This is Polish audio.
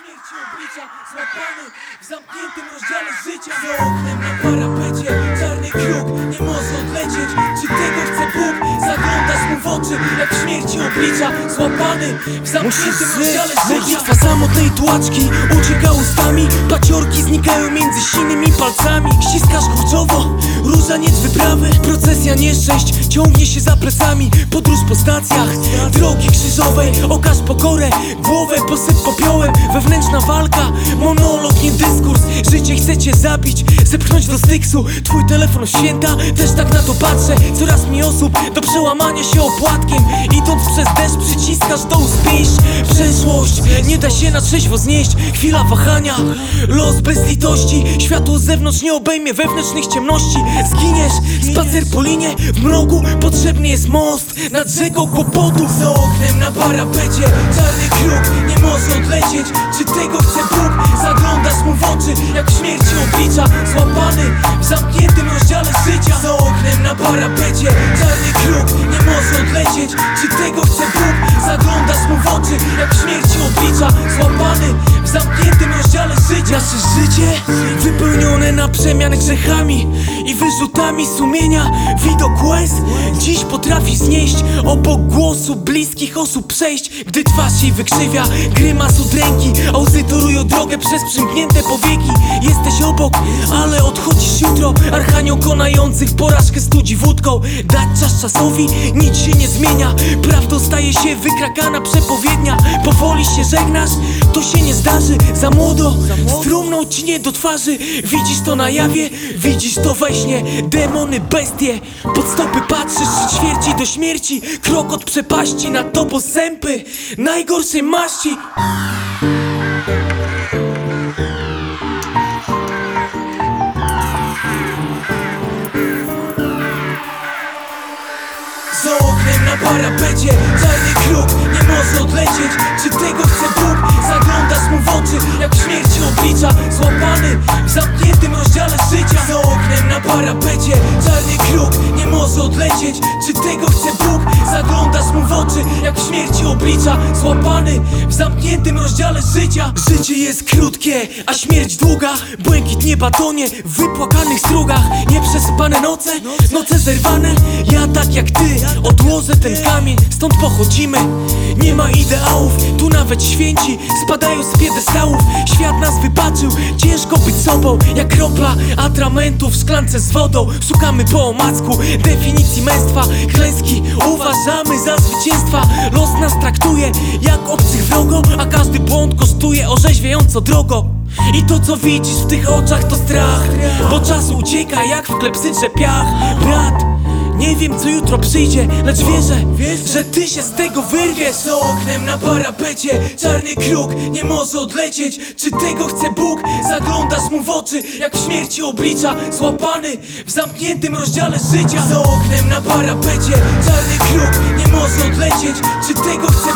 śmierci oblicza, złapany w zamkniętym rozdziale życia. Za oknem na parapecie czarny kruk nie może odlecieć. Czy tego chce Bóg? Zaglądasz mu w oczy, jak w śmierci oblicza, złapany w zamkniętym rozdziale życia. Modlitwa samotnej tułaczki ucieka ustami, paciorki znikają między sinnymi palcami. Ściskasz kurczowo, różaniec wyprawy, procesja nieszczęść ciągnie się za plecami. Podróż po stacjach drogi krzyżowej, okaż pokorę, głowę posyp popiołem. Wewnętrzna walka, monolog, nie dyskurs. Życie chce cię zabić, zepchnąć do styksu. Twój telefon święta, też tak na to patrzę. Coraz mniej osób do przełamania się opłatkiem. Idąc przez deszcz przyciskasz do ust pięść. Przeszłość nie da się na trzeźwo znieść. Chwila wahania, los bez litości. Światło z zewnątrz nie obejmie wewnętrznych ciemności. Zginiesz, spacer po linie, w mroku potrzebny jest most nad rzeką kłopotów. Za oknem na parapecie czarny kruk nie może odlecieć. Czy tego chce Bóg? Zaglądasz mu w oczy, jak w śmierci oblicza, złapany w zamkniętym rozdziale życia. Za oknem na parapecie czarny kruk nie może odlecieć. Czy tego chce Bóg? Zaglądasz mu w oczy, jak w śmierci oblicza, złapany w zamkniętym rozdziale życia. Nasze życie wypełnione na przemian grzechami i wyrzutami sumienia. Widok łez dziś potrafi znieść, obok głosu bliskich osób przejść. Gdy twarz jej wykrzywia grymas od ręki, a łzy torują drogę przez przymknięte powieki. Jesteś obok, ale odchodzisz jutro. Archanioł konających porażkę studzi wódką. Dać czas czasowi, nic się nie zmienia. Prawdą staje się wykrakana przepowiednia. Powoli się żegnasz, to się nie zdarzy. Za młodo, strumną ci nie do twarzy. Widzisz to na jawie, widzisz to we śnie. Demony, bestie, pod stopy patrzysz. Ćwierci do śmierci, krok od przepaści. Nad tobą zęby najgorszej maści. Za oknem na parapecie czarny kruk nie może odlecieć. Czy tego chce Bóg? Zaglądasz mu w oczy, jak w śmierci oblicza, złapany w zamkniętym rozdziale życia. Za oknem na parapecie czarny kruk nie może odlecieć. Czy tego chce Bóg? Zaglądasz mu w oczy, jak w śmierci oblicza, złapany w zamkniętym rozdziale życia. Życie jest krótkie, a śmierć długa. Błękit nieba tonie w wypłakanych strugach. Nieprzesypane noce, noce zerwane. Ja tak jak ty odłożę ten kamień, stąd pochodzimy. Nie ma ideałów, tu nawet święci spadają z piedestałów. Świat nas wybaczył, ciężko być sobą. Jak kropla atramentu w szklance z wodą. Szukamy po omacku definicji męstwa. Klęski uważamy za zwycięstwa. Los nas traktuje jak obcych wrogo, a każdy błąd kosztuje orzeźwiająco drogo. I to co widzisz w tych oczach to strach, bo czas ucieka jak w klepsydrze piach. Brat, nie wiem co jutro przyjdzie, lecz wierzę, że ty się z tego wyrwiesz. Za oknem na parapecie czarny kruk nie może odlecieć. Czy tego chce Bóg? Zaglądasz mu w oczy, jak w śmierci oblicza, złapany w zamkniętym rozdziale życia. Za oknem na parapecie czarny kruk nie może odlecieć. Czy tego chce